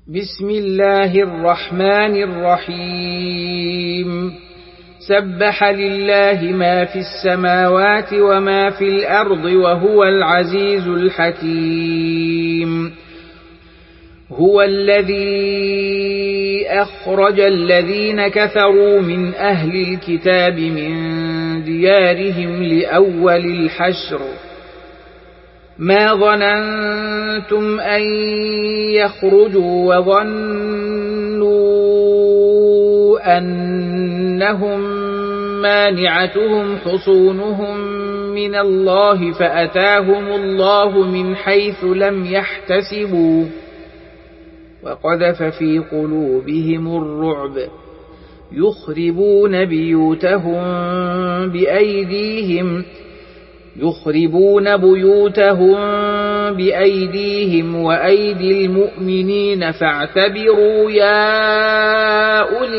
بسم الله الرحمن الرحيم سبح لله ما في السماوات وما في الأرض وهو العزيز الحكيم هو الذي أخرج الذين كفروا من أهل الكتاب من ديارهم لأول الحشر ما ظننتم أن يخرجوا وظنوا أنهم مانعتهم حصونهم من الله فأتاهم الله من حيث لم يحتسبوا وقذف في قلوبهم الرعب يخربون بيوتهم بأيديهم وأيدي المؤمنين فاعتبروا يا أولي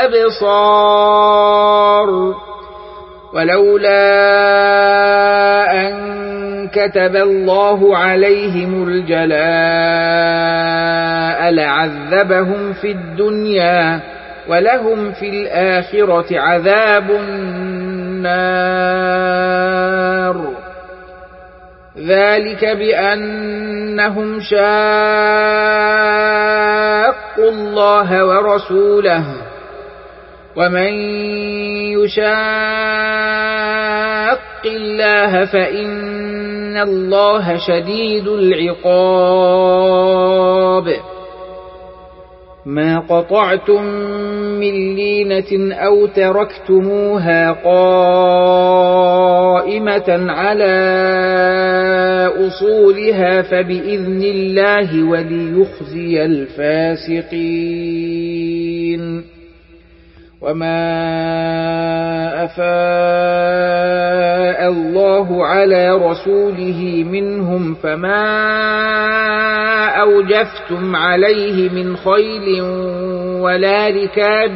الأبصار ولولا أن كتب الله عليهم الجلاء لعذبهم في الدنيا ولهم في الآخرة عذاب النار ذلك بأنهم شاقوا الله ورسوله ومن يشاق الله فإن الله شديد العقاب ما قطعتم من لينة أو تركتموها قائمة على أصولها فبإذن الله وليخزي الفاسقين وما أفاء الله على رسوله منهم فما أوجفتم عليه من خيل ولا ركاب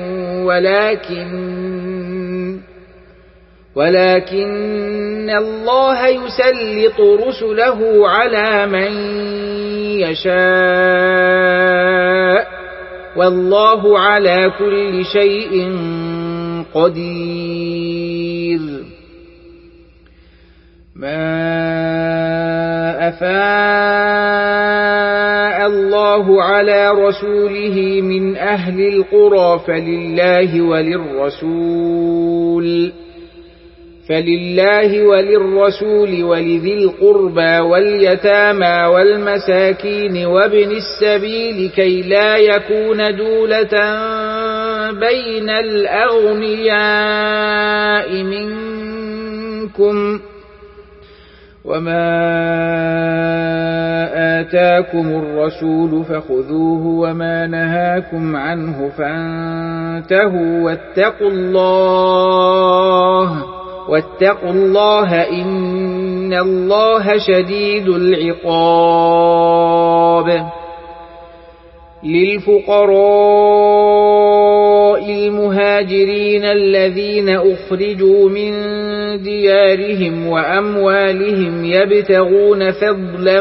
ولكن الله يسلط رسله على من يشاء والله على كل شيء قدير ما أفاء الله على رسوله من أهل القرى فلله وللرسول ولذي القربى واليتامى والمساكين وابن السبيل كي لا يكون دولة بين الأغنياء منكم وما آتاكم الرسول فخذوه وما نهاكم عنه فانتهوا واتقوا الله إن الله شديد العقاب للفقراء المهاجرين الذين أخرجوا من ديارهم وأموالهم يبتغون فضلا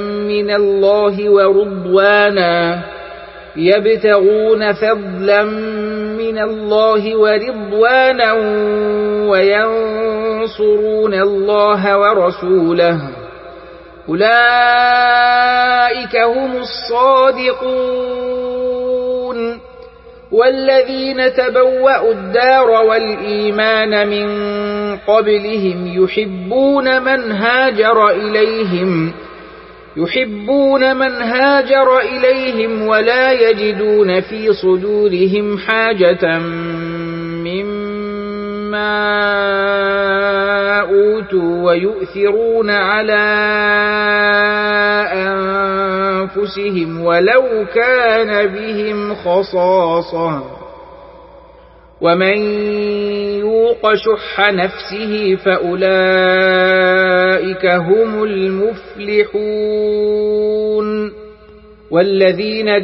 من الله ورضوانا وينصرون الله ورسوله أولئك هم الصادقون والذين تبوأوا الدار والإيمان من قبلهم يحبون من هاجر إليهم ولا يجدون في صدورهم حاجة مما أوتوا ويؤثرون على أنفسهم ولو كان بهم خصاصة ومن يوق شح نفسه فأولئك هم المفلحون والذين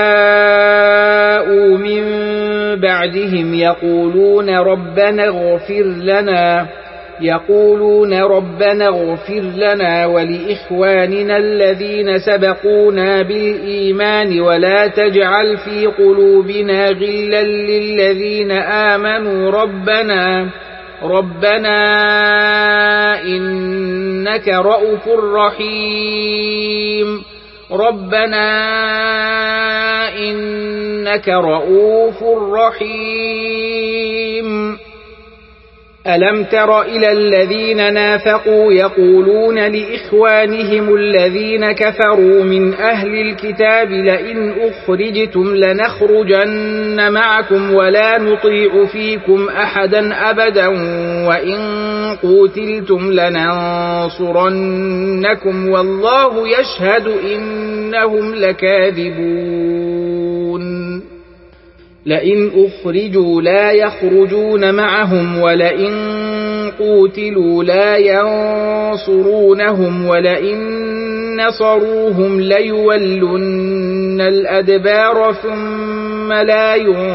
جاءوا من بعدهم يقولون ربنا اغفر لنا يقولون ربنا اغفر لنا ولإخواننا الذين سبقونا بالإيمان ولا تجعل في قلوبنا غلا للذين آمنوا ربنا إنك رؤوف رحيم ربنا إنك رؤوف رحيم. ألم تر إلى الذين نافقوا يقولون لإخوانهم الذين كفروا من أهل الكتاب لئن أخرجتم لنخرجن معكم ولا نطيع فيكم أحدا أبدا وإن قوتلتم لننصرنكم والله يشهد إنهم لكاذبون. لئن أخرجوا لا يخرجون معهم ولئن قوتلوا لا ينصرونهم ولئن نصروهم ليولن الأدبار ثم لا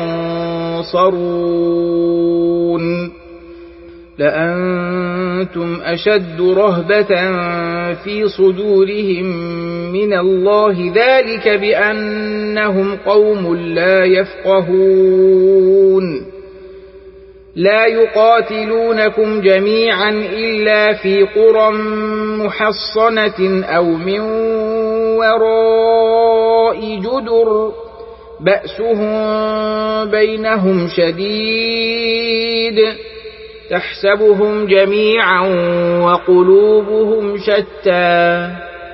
ينصرون. لأنتم أشد رهبة في صدورهم من الله ذلك بأنهم قوم لا يفقهون. لا يقاتلونكم جميعا إلا في قرى محصنة أو من وراء جدر بأسهم بينهم شديد تحسبهم جميعا وقلوبهم شتى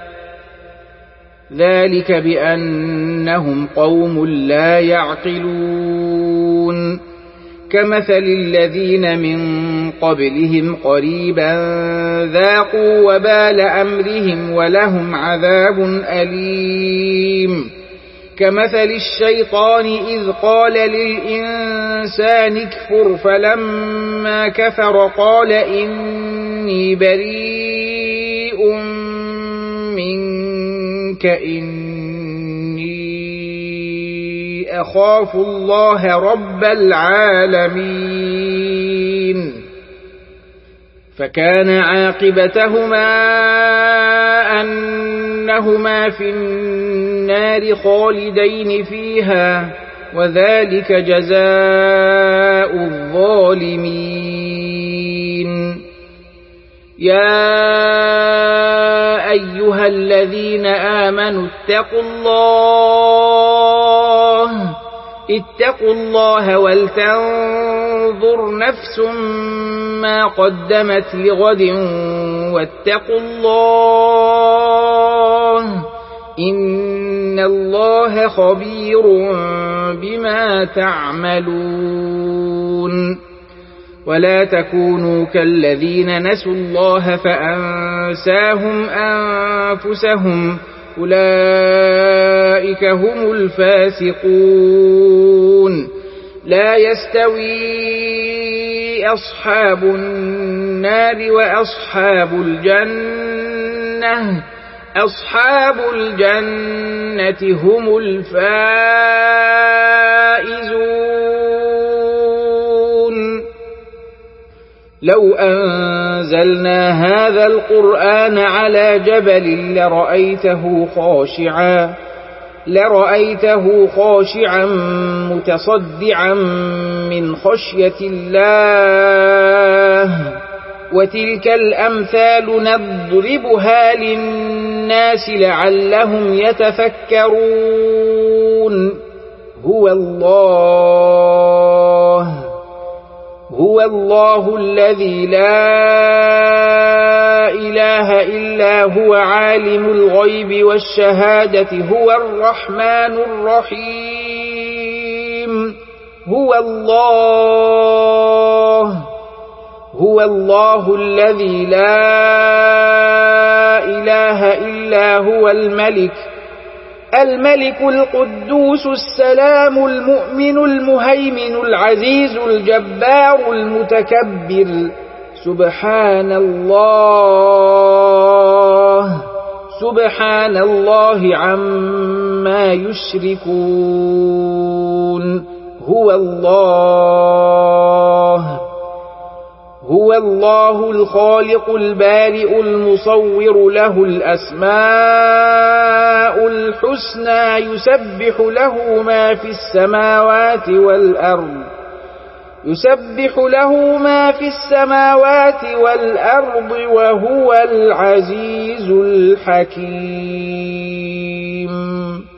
ذلك بأنهم قوم لا يعقلون. كمثل الذين من قبلهم قريبا ذاقوا وبال أمرهم ولهم عذاب أليم. كمثل الشيطان إذ قال للإنسان اكفر فلما كفر قال إني بريء منك إني أخاف الله رب العالمين. فكان عاقبتهما أنهما في النار خالدين فيها وذلك جزاء الظالمين. يا أيها الذين آمنوا اتقوا الله ولتنظر نفس ما قدمت لغد واتقوا الله إن الله خبير بما تعملون. ولا تكونوا كالذين نسوا الله فأنساهم أنفسهم أولئك هم الفاسقون. لا يستوي أصحاب النار وأصحاب الجنة أصحاب الجنة هم الفائزون. لو أنزلنا هذا القرآن على جبل لرأيته خاشعا متصدعا من خشية الله. وتلك الأمثال نضربها للناس لعلهم يتفكرون. هو الله الذي لا إله إلا هو عالم الغيب والشهادة هو الرحمن الرحيم. هو الله الذي لا إله إلا هو الملك القدوس السلام المؤمن المهيمن العزيز الجبار المتكبر. سبحان الله عما يشركون. هو هو الله الخالق البارئ المصور، له الأسماء الحسنى، يسبح له ما في السماوات والأرض وهو العزيز الحكيم.